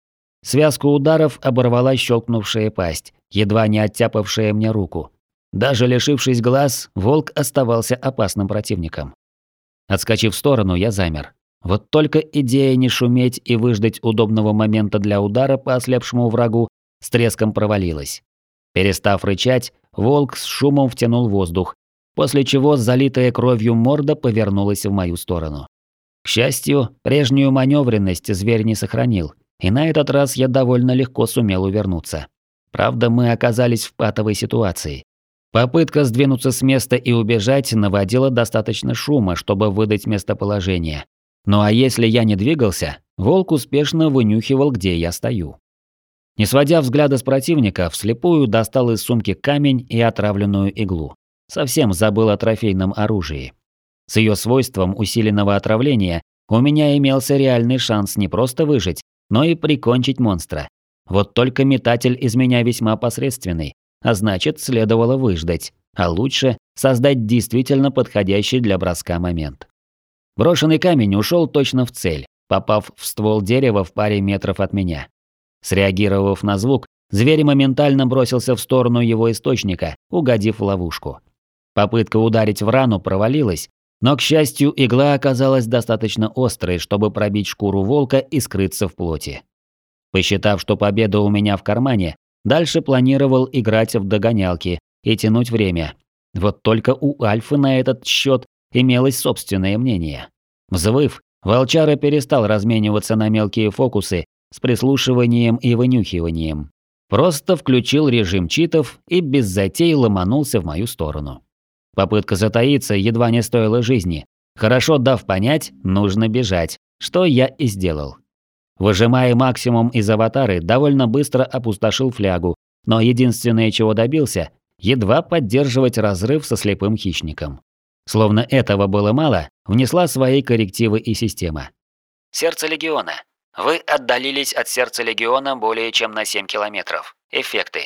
[SPEAKER 1] Связку ударов оборвала щелкнувшая пасть, едва не оттяпавшая мне руку. Даже лишившись глаз, волк оставался опасным противником. Отскочив в сторону, я замер. Вот только идея не шуметь и выждать удобного момента для удара по ослепшему врагу с треском провалилась. Перестав рычать, волк с шумом втянул воздух, после чего залитая кровью морда повернулась в мою сторону. К счастью, прежнюю маневренность зверь не сохранил, и на этот раз я довольно легко сумел увернуться. Правда, мы оказались в патовой ситуации. Попытка сдвинуться с места и убежать наводила достаточно шума, чтобы выдать местоположение. Ну а если я не двигался, волк успешно вынюхивал, где я стою. Не сводя взгляда с противника, вслепую достал из сумки камень и отравленную иглу. Совсем забыл о трофейном оружии. С ее свойством усиленного отравления у меня имелся реальный шанс не просто выжить, но и прикончить монстра. Вот только метатель из меня весьма посредственный, а значит, следовало выждать, а лучше создать действительно подходящий для броска момент. Брошенный камень ушел точно в цель, попав в ствол дерева в паре метров от меня. Среагировав на звук, зверь моментально бросился в сторону его источника, угодив в ловушку. Попытка ударить в рану провалилась, но, к счастью, игла оказалась достаточно острой, чтобы пробить шкуру волка и скрыться в плоти. Посчитав, что победа у меня в кармане, дальше планировал играть в догонялки и тянуть время. Вот только у Альфы на этот счет имелось собственное мнение. Взвыв, волчара перестал размениваться на мелкие фокусы с прислушиванием и вынюхиванием. Просто включил режим читов и без затей ломанулся в мою сторону. Попытка затаиться едва не стоила жизни. Хорошо дав понять, нужно бежать, что я и сделал. Выжимая максимум из аватары, довольно быстро опустошил флягу, но единственное, чего добился, едва поддерживать разрыв со слепым хищником. Словно этого было мало, внесла свои коррективы и система.
[SPEAKER 4] Сердце Легиона. Вы отдалились от сердца Легиона более чем на 7 километров. Эффекты.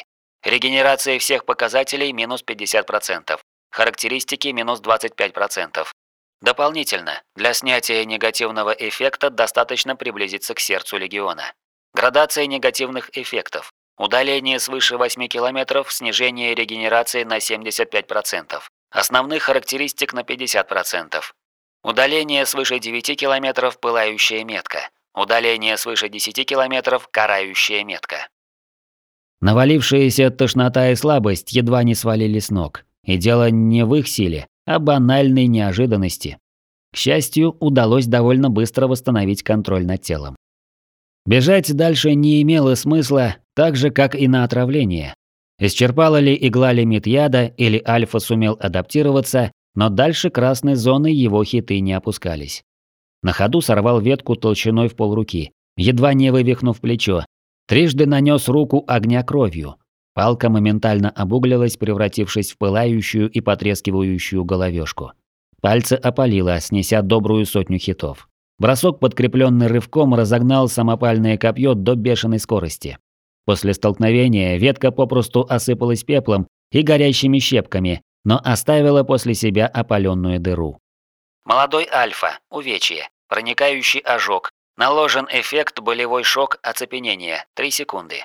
[SPEAKER 4] Регенерация всех показателей минус 50%. Характеристики минус 25%. Дополнительно, для снятия негативного эффекта достаточно приблизиться к сердцу легиона. Градация негативных эффектов. Удаление свыше 8 км, снижение регенерации на 75%. Основных характеристик на 50%. Удаление свыше 9 км, пылающая метка. Удаление свыше 10 км, карающая метка.
[SPEAKER 1] Навалившаяся тошнота и слабость едва не свалили с ног. И дело не в их силе, а банальной неожиданности. К счастью, удалось довольно быстро восстановить контроль над телом. Бежать дальше не имело смысла, так же, как и на отравление. Исчерпала ли игла лимит яда, или Альфа сумел адаптироваться, но дальше красной зоны его хиты не опускались. На ходу сорвал ветку толщиной в полруки, едва не вывихнув плечо. Трижды нанес руку огня кровью. Палка моментально обуглилась, превратившись в пылающую и потрескивающую головешку. Пальцы опалило, снеся добрую сотню хитов. Бросок, подкрепленный рывком, разогнал самопальное копье до бешеной скорости. После столкновения ветка попросту осыпалась пеплом и горящими щепками, но оставила после себя опаленную дыру.
[SPEAKER 4] Молодой Альфа. Увечье. Проникающий ожог. Наложен эффект болевой шок оцепенения. 3 секунды.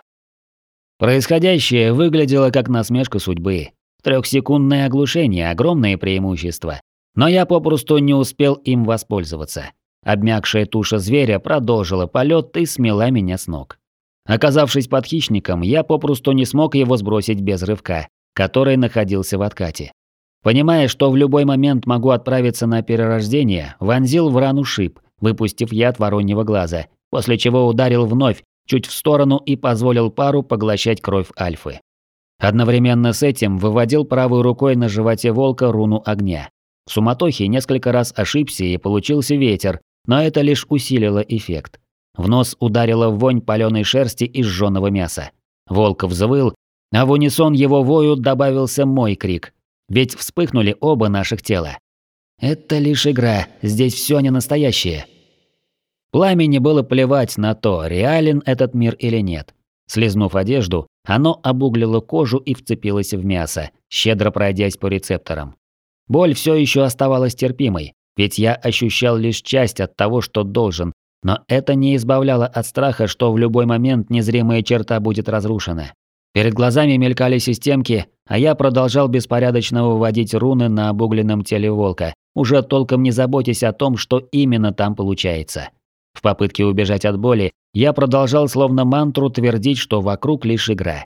[SPEAKER 1] Происходящее выглядело как насмешка судьбы. Трехсекундное оглушение – огромное преимущество. Но я попросту не успел им воспользоваться. Обмякшая туша зверя продолжила полет и смела меня с ног. Оказавшись под хищником, я попросту не смог его сбросить без рывка, который находился в откате. Понимая, что в любой момент могу отправиться на перерождение, вонзил в рану шип, выпустив яд вороньего глаза, после чего ударил вновь, чуть в сторону и позволил пару поглощать кровь Альфы. Одновременно с этим выводил правой рукой на животе волка руну огня. В суматохе несколько раз ошибся и получился ветер, но это лишь усилило эффект. В нос ударила вонь паленой шерсти и сжёного мяса. Волк взвыл, а в унисон его вою добавился мой крик. Ведь вспыхнули оба наших тела. Это лишь игра, здесь все не настоящее. Пламени было плевать на то, реален этот мир или нет. Слизнув одежду, оно обуглило кожу и вцепилось в мясо, щедро пройдясь по рецепторам. Боль все еще оставалась терпимой, ведь я ощущал лишь часть от того, что должен, но это не избавляло от страха, что в любой момент незримая черта будет разрушена. Перед глазами мелькали системки, а я продолжал беспорядочно выводить руны на обугленном теле волка, уже толком не заботясь о том, что именно там получается. В попытке убежать от боли, я продолжал словно мантру твердить, что вокруг лишь игра.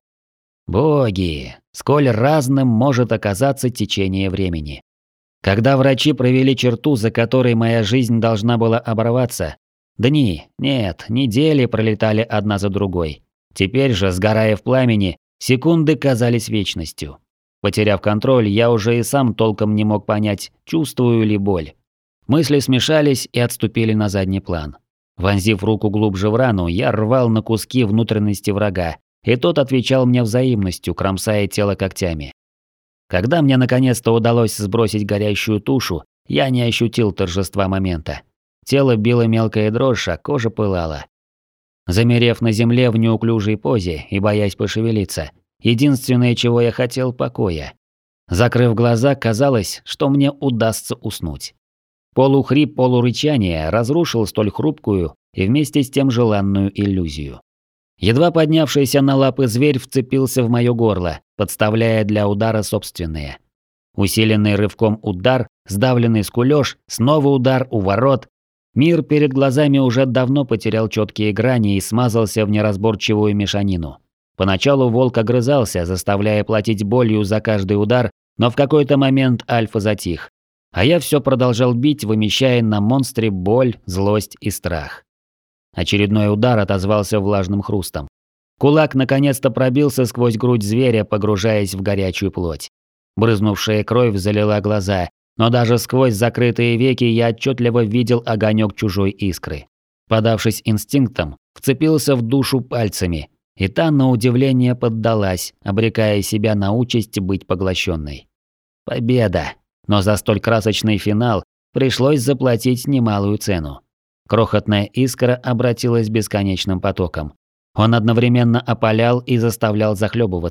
[SPEAKER 1] Боги, сколь разным может оказаться течение времени. Когда врачи провели черту, за которой моя жизнь должна была оборваться, дни, нет, недели пролетали одна за другой. Теперь же, сгорая в пламени, секунды казались вечностью. Потеряв контроль, я уже и сам толком не мог понять, чувствую ли боль. Мысли смешались и отступили на задний план. Вонзив руку глубже в рану, я рвал на куски внутренности врага, и тот отвечал мне взаимностью, кромсая тело когтями. Когда мне наконец-то удалось сбросить горящую тушу, я не ощутил торжества момента. Тело било мелкая дрожь, а кожа пылала. Замерев на земле в неуклюжей позе и боясь пошевелиться, единственное, чего я хотел – покоя. Закрыв глаза, казалось, что мне удастся уснуть. Полухрип, полурычание разрушил столь хрупкую и вместе с тем желанную иллюзию. Едва поднявшийся на лапы зверь вцепился в моё горло, подставляя для удара собственные. Усиленный рывком удар, сдавленный скулёж, снова удар у ворот. Мир перед глазами уже давно потерял чёткие грани и смазался в неразборчивую мешанину. Поначалу волк огрызался, заставляя платить болью за каждый удар, но в какой-то момент Альфа затих. А я всё продолжал бить, вымещая на монстре боль, злость и страх. Очередной удар отозвался влажным хрустом. Кулак наконец-то пробился сквозь грудь зверя, погружаясь в горячую плоть. Брызнувшая кровь залила глаза, но даже сквозь закрытые веки я отчетливо видел огонек чужой искры. Подавшись инстинктом, вцепился в душу пальцами, и та, на удивление, поддалась, обрекая себя на участь быть поглощенной. Победа! Но за столь красочный финал пришлось заплатить немалую цену. Крохотная искра обратилась бесконечным потоком. Он одновременно опалял и заставлял захлебываться,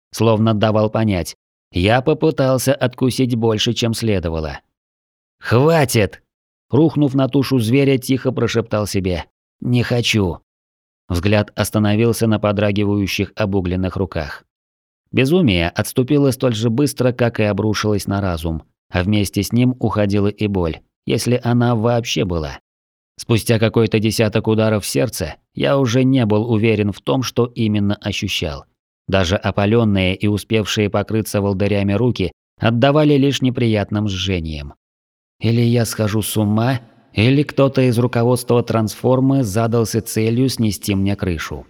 [SPEAKER 1] словно давал понять. Я попытался откусить больше, чем следовало. «Хватит!» Рухнув на тушу зверя, тихо прошептал себе. «Не хочу». Взгляд остановился на подрагивающих обугленных руках. Безумие отступило столь же быстро, как и обрушилось на разум, а вместе с ним уходила и боль, если она вообще была. Спустя какой-то десяток ударов в сердце, я уже не был уверен в том, что именно ощущал. Даже опаленные и успевшие покрыться волдырями руки отдавали лишь неприятным жжением. Или я схожу с ума, или кто-то из руководства трансформы задался целью снести мне крышу.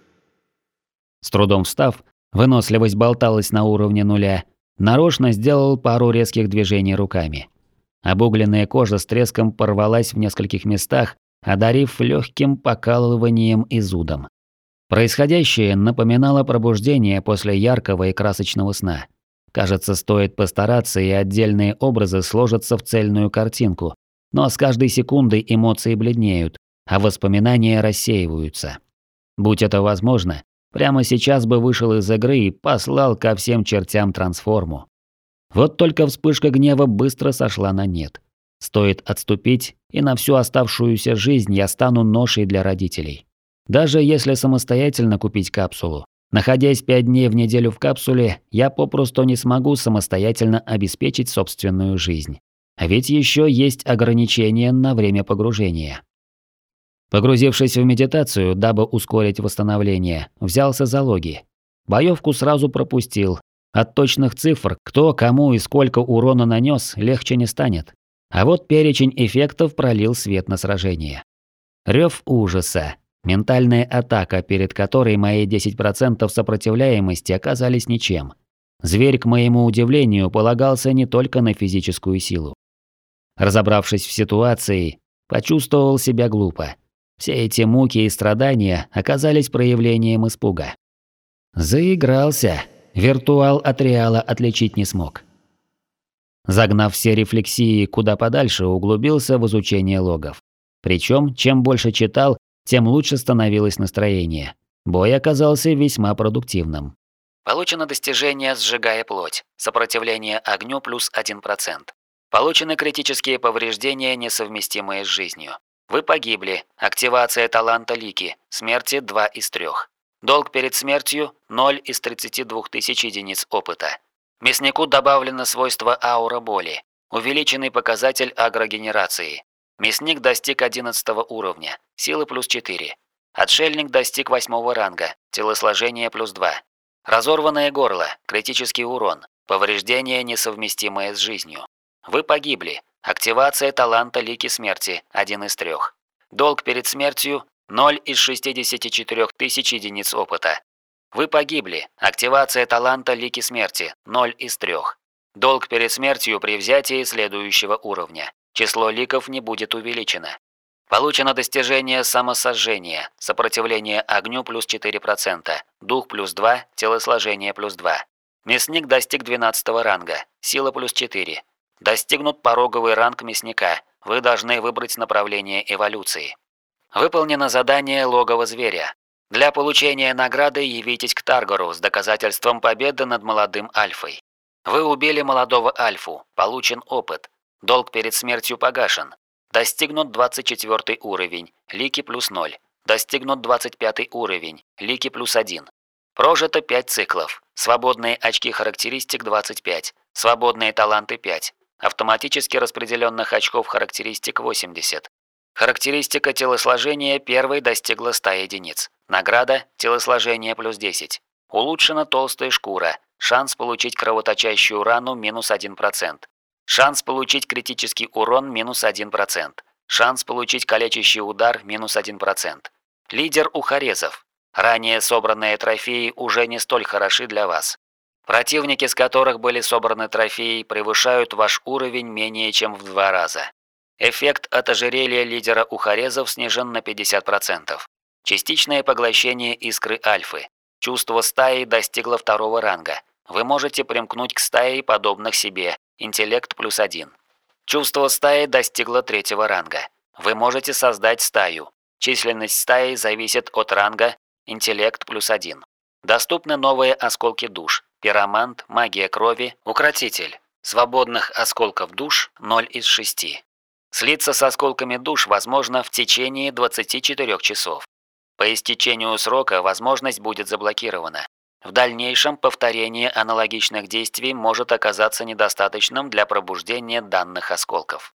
[SPEAKER 1] С трудом встав, выносливость болталась на уровне нуля, нарочно сделал пару резких движений руками. Обугленная кожа с треском порвалась в нескольких местах, одарив легким покалыванием и зудом. Происходящее напоминало пробуждение после яркого и красочного сна. Кажется, стоит постараться, и отдельные образы сложатся в цельную картинку, но с каждой секундой эмоции бледнеют, а воспоминания рассеиваются. Будь это возможно, прямо сейчас бы вышел из игры и послал ко всем чертям трансформу. Вот только вспышка гнева быстро сошла на нет. Стоит отступить, и на всю оставшуюся жизнь я стану ношей для родителей. Даже если самостоятельно купить капсулу, находясь 5 дней в неделю в капсуле, я попросту не смогу самостоятельно обеспечить собственную жизнь. А ведь еще есть ограничения на время погружения. Погрузившись в медитацию, дабы ускорить восстановление, взялся за логи. Боевку сразу пропустил. От точных цифр, кто, кому и сколько урона нанес, легче не станет. А вот перечень эффектов пролил свет на сражение. Рев ужаса. Ментальная атака, перед которой мои 10% сопротивляемости оказались ничем. Зверь, к моему удивлению, полагался не только на физическую силу. Разобравшись в ситуации, почувствовал себя глупо. Все эти муки и страдания оказались проявлением испуга. Заигрался. Виртуал от реала отличить не смог. Загнав все рефлексии куда подальше, углубился в изучение логов. Причем, чем больше читал, тем лучше становилось настроение. Бой оказался весьма продуктивным.
[SPEAKER 4] Получено достижение «Сжигая плоть». Сопротивление огню плюс 1%. Получены критические повреждения, несовместимые с жизнью. Вы погибли. Активация таланта Лики. Смерти 2 из 3. Долг перед смертью 0 из 32 тысяч единиц опыта. Мяснику добавлено свойство аура боли. Увеличенный показатель агрогенерации. Мясник достиг 11 уровня. Силы плюс 4. Отшельник достиг 8 ранга. Телосложение плюс 2. Разорванное горло. Критический урон. Повреждение, несовместимое с жизнью. Вы погибли. Активация таланта Лики Смерти 1 из 3. Долг перед смертью 0 из 64 тысяч единиц опыта. Вы погибли. Активация таланта Лики Смерти 0 из 3. Долг перед смертью при взятии следующего уровня. Число ликов не будет увеличено. Получено достижение самосожжения. Сопротивление огню плюс 4%. Дух плюс 2. Телосложение плюс 2. Мясник достиг 12 ранга. Сила плюс 4. Достигнут пороговый ранг мясника. Вы должны выбрать направление эволюции. Выполнено задание логово зверя. Для получения награды явитесь к Таргару с доказательством победы над молодым Альфой. Вы убили молодого Альфу. Получен опыт. Долг перед смертью погашен. Достигнут 24 уровень. Лики плюс 0. Достигнут 25 уровень. Лики плюс 1. Прожито 5 циклов. Свободные очки характеристик 25. Свободные таланты 5. Автоматически распределенных очков характеристик 80. Характеристика телосложения первой достигла 100 единиц. Награда – телосложение плюс 10. Улучшена толстая шкура. Шанс получить кровоточащую рану минус 1%. Шанс получить критический урон минус 1%. Шанс получить калечащий удар минус 1%. Лидер ухарезов. Ранее собранные трофеи уже не столь хороши для вас. Противники, с которых были собраны трофеи, превышают ваш уровень менее чем в 2 раза. Эффект от ожерелья лидера ухарезов снижен на 50%. Частичное поглощение искры альфы. Чувство стаи достигло 2 ранга. Вы можете примкнуть к стае подобных себе. Интеллект плюс 1. Чувство стаи достигло 3 ранга. Вы можете создать стаю. Численность стаи зависит от ранга. Интеллект плюс 1. Доступны новые осколки душ. Пиромант, магия крови, укротитель. Свободных осколков душ 0 из 6. Слиться с осколками душ возможно в течение 24 часов. По истечению срока возможность будет заблокирована. В дальнейшем повторение аналогичных действий может оказаться недостаточным для пробуждения данных осколков.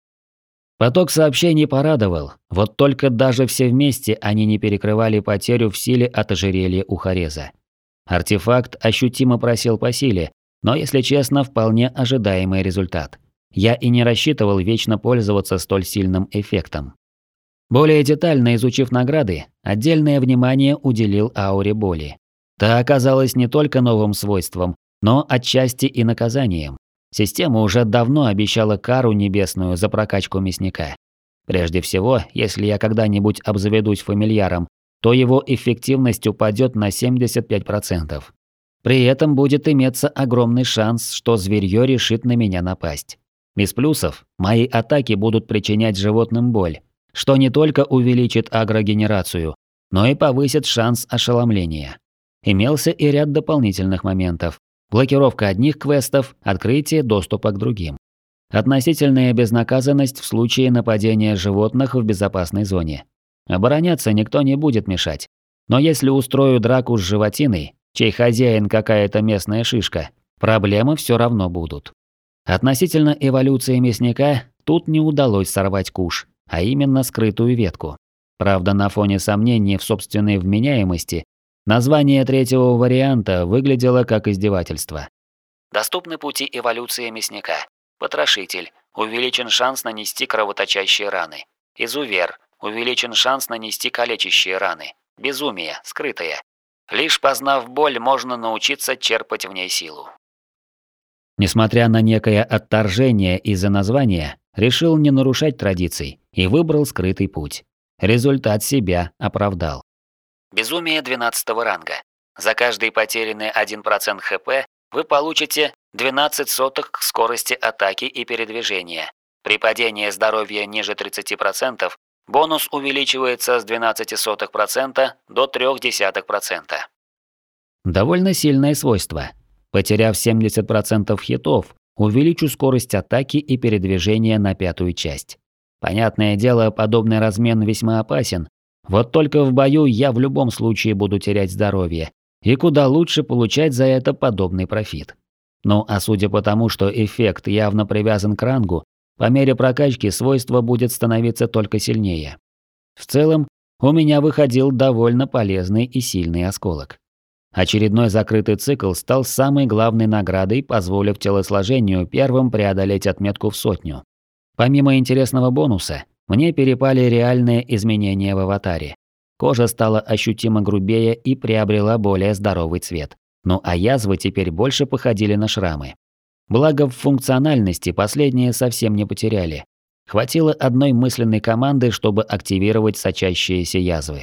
[SPEAKER 1] Поток сообщений порадовал, вот только даже все вместе они не перекрывали потерю в силе от ожерелья у Хореза. Артефакт ощутимо просел по силе, но, если честно, вполне ожидаемый результат. Я и не рассчитывал вечно пользоваться столь сильным эффектом. Более детально изучив награды, отдельное внимание уделил ауре боли. Та оказалась не только новым свойством, но отчасти и наказанием. Система уже давно обещала кару небесную за прокачку мясника. Прежде всего, если я когда-нибудь обзаведусь фамильяром, то его эффективность упадет на 75%. При этом будет иметься огромный шанс, что зверьё решит на меня напасть. Без плюсов, мои атаки будут причинять животным боль, что не только увеличит агрогенерацию, но и повысит шанс ошеломления. Имелся и ряд дополнительных моментов. Блокировка одних квестов, открытие доступа к другим. Относительная безнаказанность в случае нападения животных в безопасной зоне. Обороняться никто не будет мешать. Но если устрою драку с животиной, чей хозяин какая-то местная шишка, проблемы все равно будут. Относительно эволюции мясника, тут не удалось сорвать куш, а именно скрытую ветку. Правда, на фоне сомнений в собственной вменяемости, название третьего варианта выглядело как издевательство.
[SPEAKER 4] Доступны пути эволюции мясника. Потрошитель. Увеличен шанс нанести кровоточащие раны. Изувер. Увеличен шанс нанести калечащие раны. Безумие. Скрытое. Лишь познав боль, можно научиться черпать в ней силу.
[SPEAKER 1] Несмотря на некое отторжение из-за названия, решил не нарушать традиций и выбрал скрытый путь. Результат себя оправдал.
[SPEAKER 4] Безумие 12 ранга. За каждый потерянный 1% ХП вы получите 12 сотых к скорости атаки и передвижения. При падении здоровья ниже 30%, бонус увеличивается с 0,12% до 0,3%.
[SPEAKER 1] Довольно сильное свойство. Потеряв 70% хитов, увеличу скорость атаки и передвижения на 5-ю часть. Понятное дело, подобный размен весьма опасен. Вот только в бою я в любом случае буду терять здоровье. И куда лучше получать за это подобный профит. Ну а судя по тому, что эффект явно привязан к рангу, по мере прокачки свойство будет становиться только сильнее. В целом, у меня выходил довольно полезный и сильный осколок. Очередной закрытый цикл стал самой главной наградой, позволив телосложению первым преодолеть отметку в 100. Помимо интересного бонуса, мне перепали реальные изменения в аватаре. Кожа стала ощутимо грубее и приобрела более здоровый цвет. Ну а язвы теперь больше походили на шрамы. Благо в функциональности последние совсем не потеряли. Хватило одной мысленной команды, чтобы активировать сочащиеся язвы.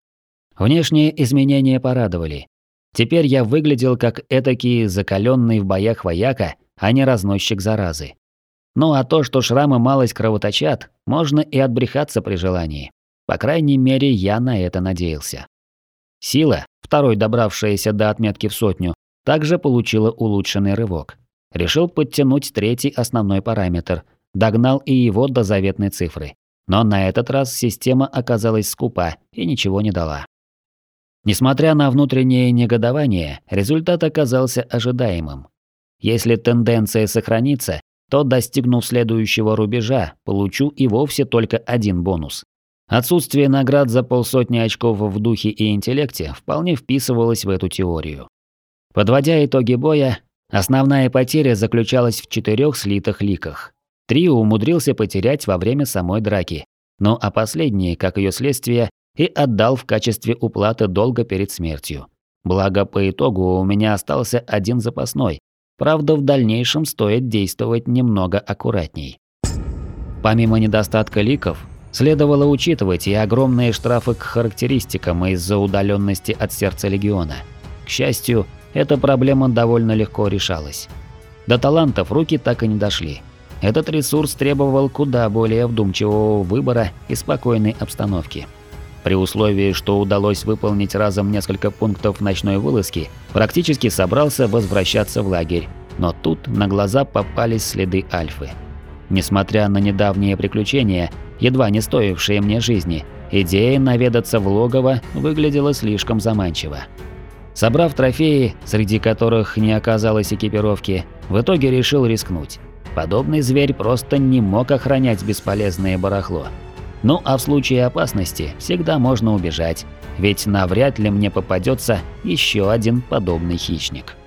[SPEAKER 1] Внешние изменения порадовали. Теперь я выглядел как этакий закаленный в боях вояка, а не разносчик заразы. Ну а то, что шрамы малость кровоточат, можно и отбрехаться при желании. По крайней мере, я на это надеялся. Сила, второй добравшаяся до отметки в 100, также получила улучшенный рывок. Решил подтянуть третий основной параметр, догнал и его до заветной цифры. Но на этот раз система оказалась скупа и ничего не дала. Несмотря на внутреннее негодование, результат оказался ожидаемым. Если тенденция сохранится, то, достигнув следующего рубежа, получу и вовсе только один бонус. Отсутствие наград за 50 очков в духе и интеллекте вполне вписывалось в эту теорию. Подводя итоги боя, основная потеря заключалась в 4 слитых ликах. 3 умудрился потерять во время самой драки, ну а последние, как ее следствие, и отдал в качестве уплаты долга перед смертью. Благо, по итогу у меня остался один запасной. Правда, в дальнейшем стоит действовать немного аккуратней. Помимо недостатка ликов, следовало учитывать и огромные штрафы к характеристикам из-за удаленности от сердца легиона. К счастью, эта проблема довольно легко решалась. До талантов руки так и не дошли. Этот ресурс требовал куда более вдумчивого выбора и спокойной обстановки. При условии, что удалось выполнить разом несколько пунктов ночной вылазки, практически собрался возвращаться в лагерь. Но тут на глаза попались следы Альфы. Несмотря на недавние приключения, едва не стоившие мне жизни, идея наведаться в логово выглядела слишком заманчиво. Собрав трофеи, среди которых не оказалось экипировки, в итоге решил рискнуть. Подобный зверь просто не мог охранять бесполезное барахло. Ну а в случае опасности всегда можно убежать, ведь навряд ли мне попадется еще один подобный хищник.